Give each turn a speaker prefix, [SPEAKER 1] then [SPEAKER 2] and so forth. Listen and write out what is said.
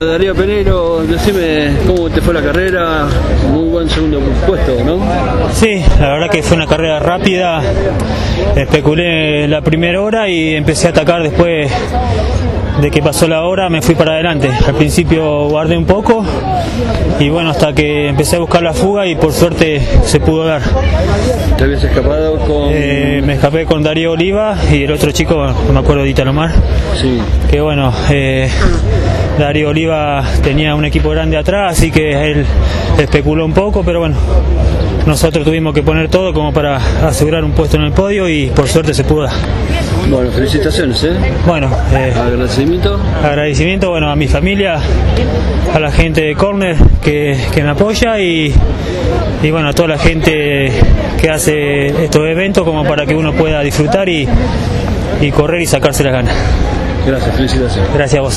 [SPEAKER 1] Darío Peneiro, decime cómo te fue la carrera, muy buen segundo puesto, ¿no?
[SPEAKER 2] Sí, la verdad que fue una carrera rápida, especulé la primera hora y empecé a atacar después de que pasó la hora, me fui para adelante. Al principio guardé un poco y bueno, hasta que empecé a buscar la fuga y por suerte se pudo dar.
[SPEAKER 1] ¿Te habías escapado con...?
[SPEAKER 2] Me escapé con Darío Oliva y el otro chico, no me acuerdo, Dita Lomar.
[SPEAKER 1] Sí.
[SPEAKER 2] Que bueno, Darío Oliva tenía un equipo grande atrás, así que él especuló un poco, pero bueno, nosotros tuvimos que poner todo como para asegurar un puesto en el podio y por suerte se pudo dar.
[SPEAKER 1] Bueno, felicitaciones, ¿eh?
[SPEAKER 2] Bueno,
[SPEAKER 1] agradecimiento,
[SPEAKER 2] bueno, a mi familia, a la gente de Corner que me apoya y bueno, a toda la gente que hace estos eventos como para que uno pueda disfrutar y correr y sacarse las ganas.
[SPEAKER 1] Gracias, felicitaciones.
[SPEAKER 2] Gracias a vos.